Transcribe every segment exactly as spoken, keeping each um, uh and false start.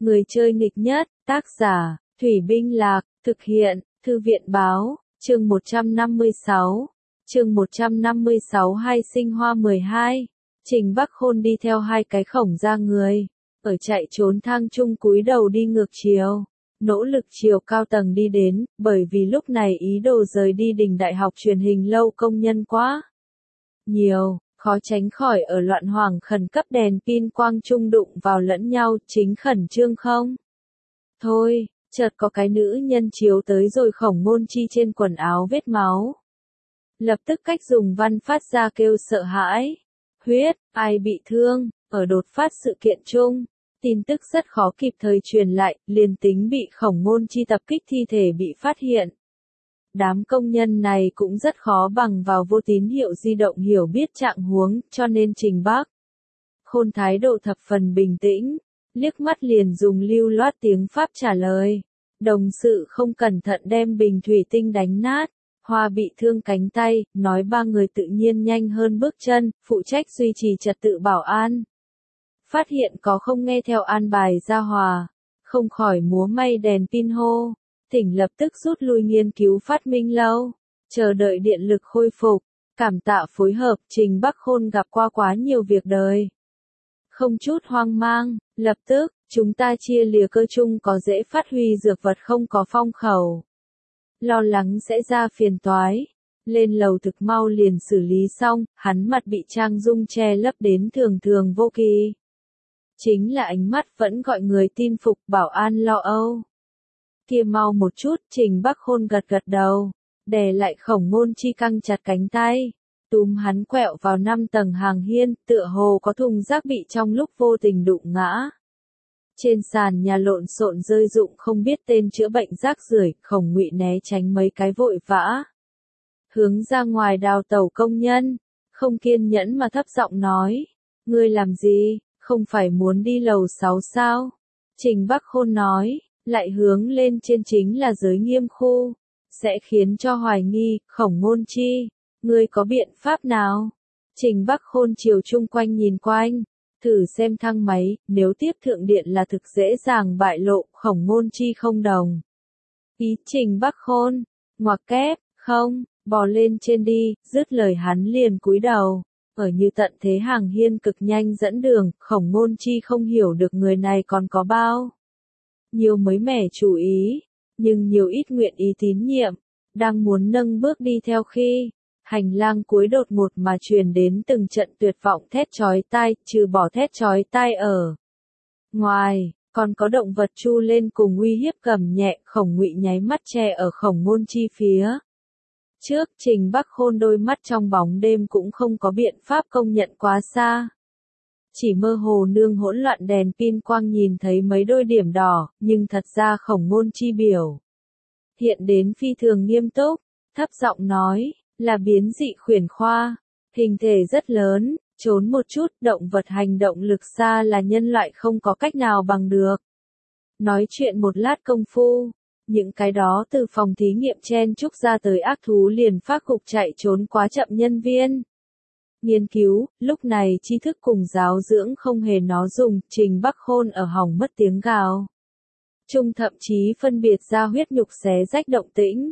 Người chơi nghịch nhất, tác giả, Thủy Binh Lạc, thực hiện, Thư viện báo, chương một trăm năm mươi sáu. Chương một trăm năm mươi sáu Hai sinh hoa mười hai. Trình Bắc Khôn đi theo hai cái khổng ra người, ở chạy trốn thang chung cúi đầu đi ngược chiều, nỗ lực chiều cao tầng đi đến, bởi vì lúc này ý đồ rời đi đình đại học truyền hình lâu công nhân quá nhiều, khó tránh khỏi ở loạn hoàng khẩn cấp đèn pin quang trung đụng vào lẫn nhau, chính khẩn trương không? Thôi, chợt có cái nữ nhân chiếu tới rồi Khổng Ngôn Chi trên quần áo vết máu. Lập tức cách dùng văn phát ra kêu sợ hãi. Huyết, ai bị thương, ở đột phát sự kiện chung. Tin tức rất khó kịp thời truyền lại, liền tính bị Khổng Ngôn Chi tập kích thi thể bị phát hiện. Đám công nhân này cũng rất khó bằng vào vô tín hiệu di động hiểu biết trạng huống, cho nên Trình Bắc Khôn thái độ thập phần bình tĩnh, liếc mắt liền dùng lưu loát tiếng Pháp trả lời. Đồng sự không cẩn thận đem bình thủy tinh đánh nát, Hoa bị thương cánh tay, nói ba người tự nhiên nhanh hơn bước chân, phụ trách duy trì trật tự bảo an. Phát hiện có không nghe theo an bài ra Hòa, không khỏi múa may đèn pin hô. Tỉnh lập tức rút lui nghiên cứu phát minh lâu, chờ đợi điện lực khôi phục, cảm tạ phối hợp. Trình Bắc Khôn gặp qua quá nhiều việc đời, không chút hoang mang, lập tức, chúng ta chia lìa cơ chung có dễ phát huy dược vật không có phong khẩu. Lo lắng sẽ ra phiền toái, lên lầu thực mau liền xử lý xong, hắn mặt bị trang dung che lấp đến thường thường vô kỳ. Chính là ánh mắt vẫn gọi người tin phục, bảo an lo âu. Kia mau một chút, Trình Bắc Khôn gật gật đầu, đè lại Khổng Ngôn Chi căng chặt cánh tay, túm hắn quẹo vào năm tầng hàng hiên, tựa hồ có thùng rác bị trong lúc vô tình đụng ngã. Trên sàn nhà lộn xộn rơi rụng không biết tên chữa bệnh rác rưởi, Khổng Ngụy né tránh mấy cái vội vã, hướng ra ngoài đào tẩu công nhân, không kiên nhẫn mà thấp giọng nói, ngươi làm gì, không phải muốn đi lầu sáu sao? Trình Bắc Khôn nói, lại hướng lên trên chính là giới nghiêm khu, sẽ khiến cho hoài nghi. Khổng Ngôn Chi, ngươi có biện pháp nào? Trình Bắc Khôn chiều chung quanh nhìn quanh, thử xem thang máy, nếu tiếp thượng điện là thực dễ dàng bại lộ. Khổng Ngôn Chi không đồng ý. Trình Bắc Khôn, ngoặc kép, không, bò lên trên đi, dứt lời hắn liền cúi đầu, ở như tận thế hàng hiên cực nhanh dẫn đường. Khổng Ngôn Chi không hiểu được người này còn có bao nhiều mới mẻ chú ý, nhưng nhiều ít nguyện ý tín nhiệm, đang muốn nâng bước đi theo khi, hành lang cuối đột ngột mà truyền đến từng trận tuyệt vọng thét chói tai, trừ bỏ thét chói tai ở ngoài, còn có động vật chu lên cùng uy hiếp gầm nhẹ. Khổng Ngụy nháy mắt che ở Khổng Ngôn Chi phía trước. Trình Bắc Khôn đôi mắt trong bóng đêm cũng không có biện pháp công nhận quá xa, chỉ mơ hồ nương hỗn loạn đèn pin quang nhìn thấy mấy đôi điểm đỏ, nhưng thật ra Khổng Ngôn Chi biểu hiện đến phi thường nghiêm túc, thấp giọng nói, là biến dị khuyển khoa, hình thể rất lớn, trốn một chút, động vật hành động lực xa là nhân loại không có cách nào bằng được. Nói chuyện một lát công phu, những cái đó từ phòng thí nghiệm chen chúc ra tới ác thú liền phát cục chạy trốn quá chậm nhân viên nghiên cứu, lúc này tri thức cùng giáo dưỡng không hề nó dùng. Trình Bắc Khôn ở hỏng mất tiếng gào chung thậm chí phân biệt ra huyết nhục xé rách động tĩnh.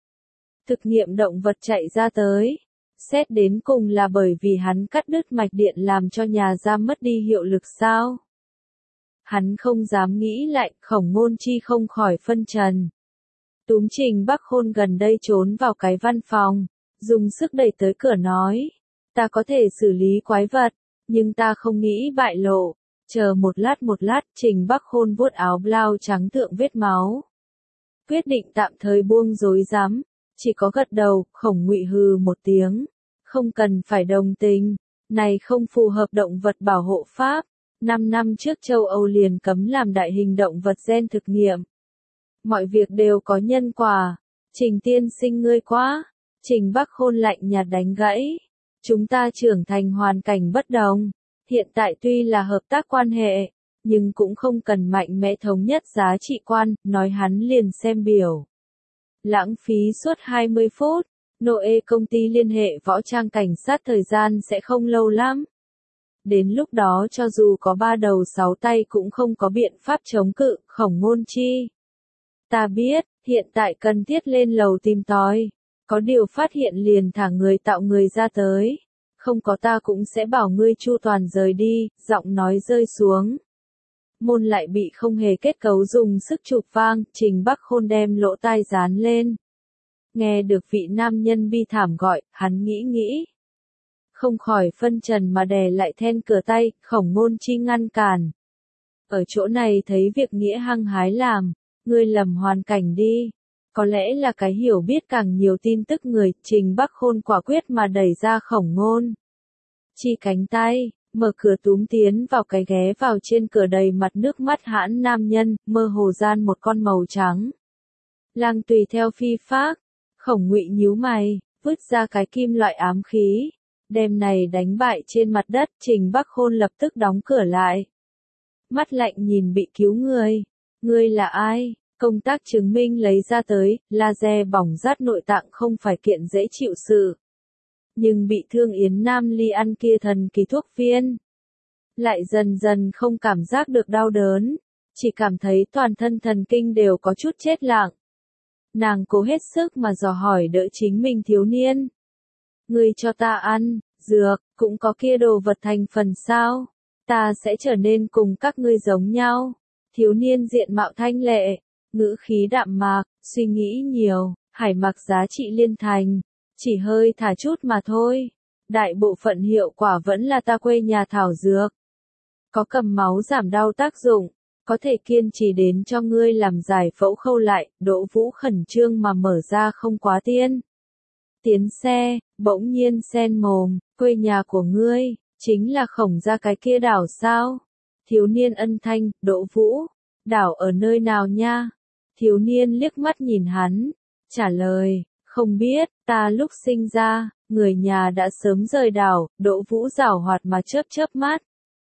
Thực nghiệm động vật chạy ra tới, xét đến cùng là bởi vì hắn cắt đứt mạch điện làm cho nhà giam mất đi hiệu lực sao? Hắn không dám nghĩ lại. Khổng Ngôn Chi không khỏi phân trần, túm Trình Bắc Khôn gần đây trốn vào cái văn phòng, dùng sức đẩy tới cửa nói, ta có thể xử lý quái vật, nhưng ta không nghĩ bại lộ. Chờ một lát một lát, Trình Bắc Khôn vuốt áo blau trắng thượng vết máu, quyết định tạm thời buông rối rắm, chỉ có gật đầu. Khổng Ngụy hừ một tiếng, không cần phải đồng tình, này không phù hợp động vật bảo hộ pháp. Năm năm trước châu Âu liền cấm làm đại hình động vật gen thực nghiệm. Mọi việc đều có nhân quả. Trình tiên sinh ngươi quá. Trình Bắc Khôn lạnh nhạt đánh gãy. Chúng ta trưởng thành hoàn cảnh bất đồng. Hiện tại tuy là hợp tác quan hệ, nhưng cũng không cần mạnh mẽ thống nhất giá trị quan. Nói hắn liền xem biểu. Lãng phí suốt hai mươi phút. Noe công ty liên hệ võ trang cảnh sát thời gian sẽ không lâu lắm. Đến lúc đó cho dù có ba đầu sáu tay cũng không có biện pháp chống cự, Khổng Ngôn chi. Ta biết, hiện tại cần thiết lên lầu tìm tòi. Có điều phát hiện liền thả người tạo người ra tới. Không có ta cũng sẽ bảo ngươi chu toàn rời đi, giọng nói rơi xuống. Môn lại bị không hề kết cấu dùng sức chụp vang, Trình Bắc Khôn đem lỗ tai dán lên. Nghe được vị nam nhân bi thảm gọi, hắn nghĩ nghĩ. Không khỏi phân trần mà đè lại then cửa tay, Khổng Ngôn chi ngăn cản. Ở chỗ này thấy việc nghĩa hăng hái làm, ngươi lầm hoàn cảnh đi. Có lẽ là cái hiểu biết càng nhiều tin tức người, Trình Bắc Khôn quả quyết mà đẩy ra Khổng Ngôn chi cánh tay, mở cửa túm tiến vào cái ghé vào trên cửa đầy mặt nước mắt hãn nam nhân, mơ hồ gian một con màu trắng. Lang tùy theo phi phác, Khổng Ngụy nhíu mày, vứt ra cái kim loại ám khí, đem này đánh bại trên mặt đất, Trình Bắc Khôn lập tức đóng cửa lại. Mắt lạnh nhìn bị cứu người, ngươi là ai? Công tác chứng minh lấy ra tới, laser bỏng rát nội tạng không phải kiện dễ chịu sự. Nhưng bị thương Yến Nam Ly ăn kia thần kỳ thuốc viên. Lại dần dần không cảm giác được đau đớn, chỉ cảm thấy toàn thân thần kinh đều có chút chết lặng. Nàng cố hết sức mà dò hỏi đỡ chính mình thiếu niên. Ngươi cho ta ăn, dược, cũng có kia đồ vật thành phần sao? Ta sẽ trở nên cùng các ngươi giống nhau. Thiếu niên diện mạo thanh lệ, ngữ khí đạm mạc, suy nghĩ nhiều, hải mặc giá trị liên thành, chỉ hơi thả chút mà thôi. Đại bộ phận hiệu quả vẫn là ta quê nhà thảo dược. Có cầm máu giảm đau tác dụng, có thể kiên trì đến cho ngươi làm giải phẫu khâu lại, Đỗ Vũ khẩn trương mà mở ra không quá tiên. Tiến xe, bỗng nhiên sen mồm, quê nhà của ngươi, chính là Khổng gia cái kia đảo sao? Thiếu niên ân thanh, Đỗ Vũ, đảo ở nơi nào nha? Thiếu niên liếc mắt nhìn hắn, trả lời, không biết, ta lúc sinh ra, người nhà đã sớm rời đảo, Đỗ Vũ giảo hoạt mà chớp chớp mắt.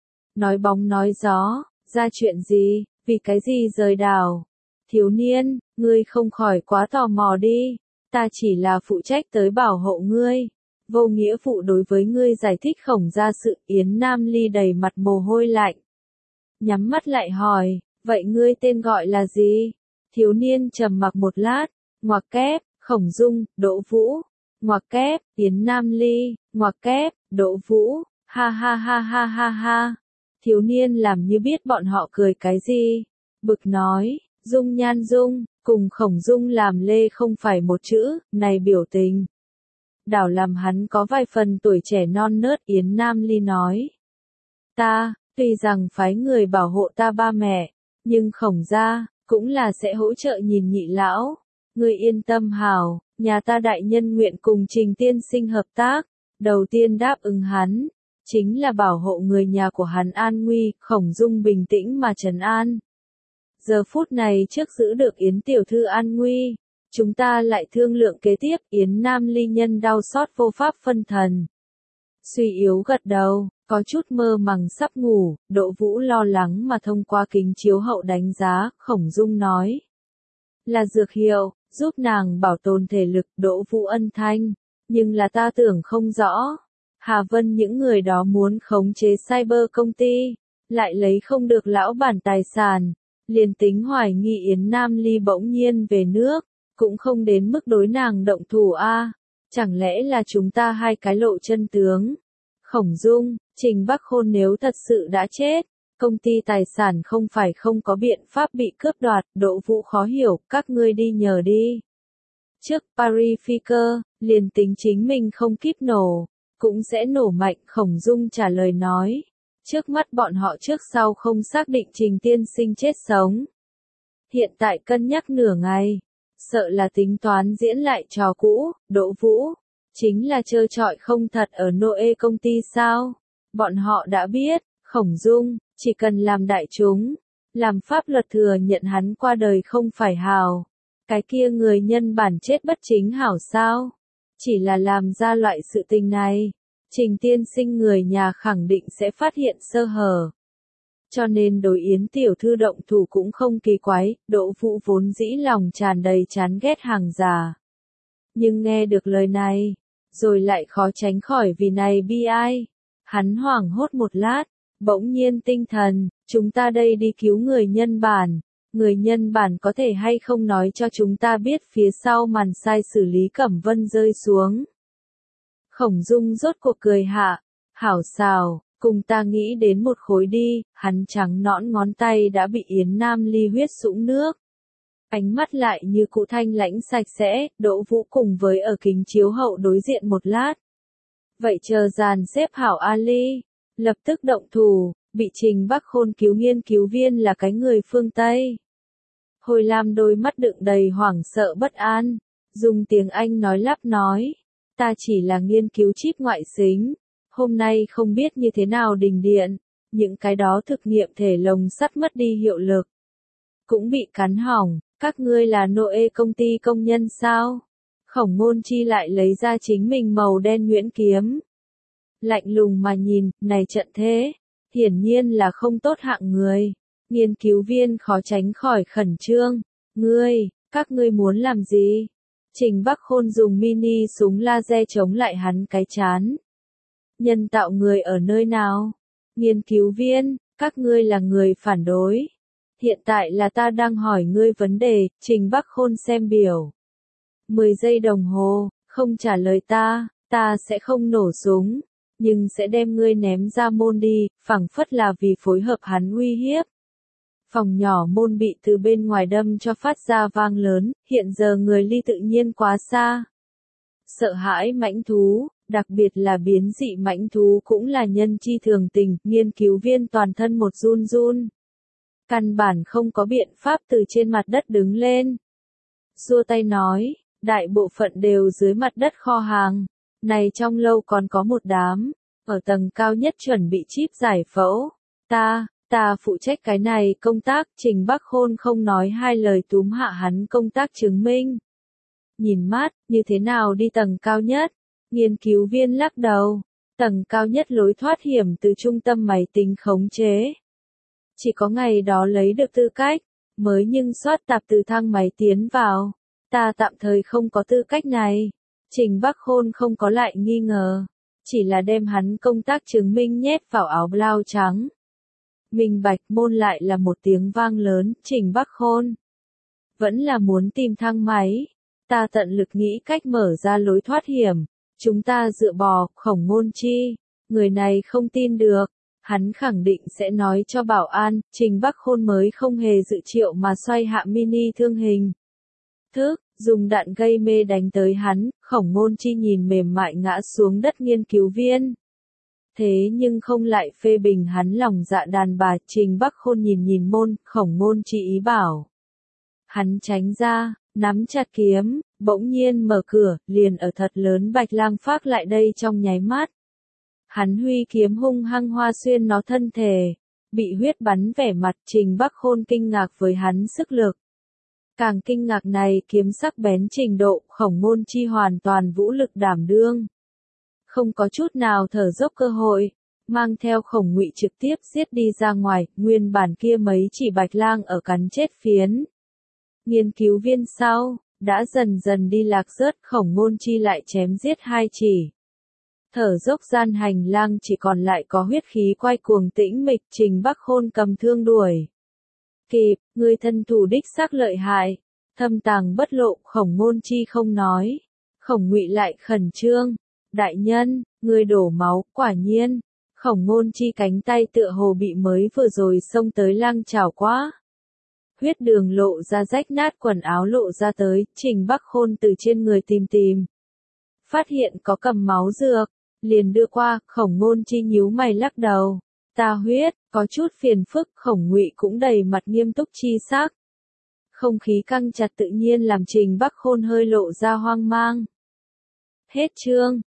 Nói bóng nói gió, ra chuyện gì, vì cái gì rời đảo? Thiếu niên, ngươi không khỏi quá tò mò đi, ta chỉ là phụ trách tới bảo hộ ngươi. Vô nghĩa vụ đối với ngươi giải thích Khổng gia sự. Yến Nam Ly đầy mặt mồ hôi lạnh. Nhắm mắt lại hỏi, vậy ngươi tên gọi là gì? Thiếu niên trầm mặc một lát, ngoặc kép, Khổng Dung, Đỗ Vũ, ngoặc kép, Yến Nam Ly, ngoặc kép, Đỗ Vũ, ha ha ha ha ha ha. Thiếu niên làm như biết bọn họ cười cái gì. Bực nói, Dung Nhan Dung, cùng Khổng Dung làm lê không phải một chữ, này biểu tình. Đảo làm hắn có vài phần tuổi trẻ non nớt. Yến Nam Ly nói. Ta, tuy rằng phái người bảo hộ ta ba mẹ, nhưng Khổng gia, cũng là sẽ hỗ trợ nhìn nhị lão. Ngươi yên tâm hảo, nhà ta đại nhân nguyện cùng Trình tiên sinh hợp tác. Đầu tiên đáp ứng hắn, chính là bảo hộ người nhà của hắn an nguy. Khổng Dung bình tĩnh mà trấn an. Giờ phút này trước giữ được Yến tiểu thư an nguy, chúng ta lại thương lượng kế tiếp. Yến Nam Ly nhân đau xót vô pháp phân thần. Suy yếu gật đầu, có chút mơ màng sắp ngủ. Đỗ Vũ lo lắng mà thông qua kính chiếu hậu đánh giá. Khổng Dung nói, là dược hiệu, giúp nàng bảo tồn thể lực. Đỗ Vũ ân thanh, nhưng là ta tưởng không rõ. Hà Vân những người đó muốn khống chế cyber công ty, lại lấy không được lão bản tài sản. Liền tính hoài nghi Yến Nam Ly bỗng nhiên về nước, cũng không đến mức đối nàng động thủ a. Chẳng lẽ là chúng ta hai cái lộ chân tướng? Khổng Dung, Trình Bắc Khôn nếu thật sự đã chết, công ty tài sản không phải không có biện pháp bị cướp đoạt. Đỗ Vũ khó hiểu, các ngươi đi nhờ đi. Trước Parifiker, liền tính chính mình không kíp nổ, cũng sẽ nổ mạnh. Khổng Dung trả lời nói. Trước mắt bọn họ trước sau không xác định Trình tiên sinh chết sống. Hiện tại cân nhắc nửa ngày, sợ là tính toán diễn lại trò cũ. Đỗ Vũ, chính là trơ trọi không thật ở Noe công ty sao? Bọn họ đã biết, Khổng Dung, chỉ cần làm đại chúng, làm pháp luật thừa nhận hắn qua đời không phải hào. Cái kia người nhân bản chết bất chính hảo sao? Chỉ là làm ra loại sự tình này, Trình tiên sinh người nhà khẳng định sẽ phát hiện sơ hở. Cho nên đối Yến tiểu thư động thủ cũng không kỳ quái. Đỗ Vũ vốn dĩ lòng tràn đầy chán ghét hàng già. Nhưng nghe được lời này, rồi lại khó tránh khỏi vì này bi ai. Hắn hoảng hốt một lát, bỗng nhiên tinh thần, chúng ta đây đi cứu người nhân bản. Người nhân bản có thể hay không nói cho chúng ta biết phía sau màn sai xử lý Cẩm Vân rơi xuống. Khổng Dung rốt cuộc cười hạ, hảo xào, cùng ta nghĩ đến một khối đi, hắn trắng nõn ngón tay đã bị Yến Nam Ly huyết sũng nước. Ánh mắt lại như cụ thanh lãnh sạch sẽ, Đỗ Vũ cùng với ở kính chiếu hậu đối diện một lát. Vậy chờ dàn xếp hảo Ali, lập tức động thủ, bị Trình Bắc Khôn cứu nghiên cứu viên là cái người phương Tây. Hồi Lam đôi mắt đựng đầy hoảng sợ bất an, dùng tiếng Anh nói lắp nói, ta chỉ là nghiên cứu chip ngoại xính, hôm nay không biết như thế nào đình điện, những cái đó thực nghiệm thể lồng sắt mất đi hiệu lực. Cũng bị cắn hỏng, các ngươi là Noe công ty công nhân sao? Khổng Ngôn Chi lại lấy ra chính mình màu đen nhuyễn kiếm. Lạnh lùng mà nhìn, này trận thế, hiển nhiên là không tốt hạng người. Nghiên cứu viên khó tránh khỏi khẩn trương. Ngươi, các ngươi muốn làm gì? Trình Bắc Khôn dùng mini súng laser chống lại hắn cái chán. Nhân tạo người ở nơi nào? Nghiên cứu viên, các ngươi là người phản đối. Hiện tại là ta đang hỏi ngươi vấn đề, Trình Bắc Khôn xem biểu. mười giây đồng hồ, không trả lời ta, ta sẽ không nổ súng, nhưng sẽ đem ngươi ném ra môn đi, phảng phất là vì phối hợp hắn uy hiếp. Phòng nhỏ môn bị từ bên ngoài đâm cho phát ra vang lớn, hiện giờ người ly tự nhiên quá xa. Sợ hãi mãnh thú, đặc biệt là biến dị mãnh thú cũng là nhân chi thường tình, nghiên cứu viên toàn thân một run run. Căn bản không có biện pháp từ trên mặt đất đứng lên. Xua tay nói, đại bộ phận đều dưới mặt đất kho hàng, này trong lâu còn có một đám, ở tầng cao nhất chuẩn bị chip giải phẫu. Ta, ta phụ trách cái này công tác, Trình Bắc Khôn không nói hai lời túm hạ hắn công tác chứng minh. Nhìn mát, như thế nào đi tầng cao nhất? Nghiên cứu viên lắc đầu, tầng cao nhất lối thoát hiểm từ trung tâm máy tính khống chế. Chỉ có ngày đó lấy được tư cách, mới nhưng soát tạp từ thang máy tiến vào. Ta tạm thời không có tư cách này. Trình Bắc Khôn không có lại nghi ngờ, chỉ là đem hắn công tác chứng minh nhét vào áo blau trắng. Minh bạch môn lại là một tiếng vang lớn, Trình Bắc Khôn. Vẫn là muốn tìm thang máy. Ta tận lực nghĩ cách mở ra lối thoát hiểm. Chúng ta dựa bò, Khổng Ngôn Chi. Người này không tin được. Hắn khẳng định sẽ nói cho bảo an, Trình Bắc Khôn mới không hề dự triệu mà xoay hạ mini thương hình. Thức, dùng đạn gây mê đánh tới hắn, Khổng Ngôn Chi nhìn mềm mại ngã xuống đất nghiên cứu viên. Thế nhưng không lại phê bình hắn lòng dạ đàn bà, Trình Bắc Khôn nhìn nhìn môn, Khổng Ngôn Chi ý bảo. Hắn tránh ra, nắm chặt kiếm, bỗng nhiên mở cửa, liền ở thật lớn Bạch Lang phác lại đây trong nháy mắt. Hắn huy kiếm hung hăng hoa xuyên nó thân thể, bị huyết bắn vẻ mặt, Trình Bắc Khôn kinh ngạc với hắn sức lực. Càng kinh ngạc này kiếm sắc bén trình độ, Khổng Ngôn Chi hoàn toàn vũ lực đảm đương. Không có chút nào thở dốc cơ hội, mang theo Khổng Ngụy trực tiếp giết đi ra ngoài, nguyên bản kia mấy chỉ Bạch Lang ở cắn chết phiến. Nghiên cứu viên sau, đã dần dần đi lạc rớt, Khổng Ngôn Chi lại chém giết hai chỉ. Thở dốc gian hành lang chỉ còn lại có huyết khí quay cuồng tĩnh mịch, Trình Bắc Khôn cầm thương đuổi. Kịp, người thân thủ đích xác lợi hại, thâm tàng bất lộ, Khổng Ngôn Chi không nói. Khổng Ngụy lại khẩn trương, đại nhân, người đổ máu, quả nhiên. Khổng Ngôn Chi cánh tay tựa hồ bị mới vừa rồi xông tới lang chảo quá. Huyết đường lộ ra rách nát, quần áo lộ ra tới, Trình Bắc Khôn từ trên người tìm tìm. Phát hiện có cầm máu dược, liền đưa qua, Khổng Ngôn Chi nhíu mày lắc đầu. Ta huyết, có chút phiền phức, Khổng Ngụy cũng đầy mặt nghiêm túc chi sắc. Không khí căng chặt tự nhiên làm Trình Bắc Khôn hơi lộ ra hoang mang. Hết chương.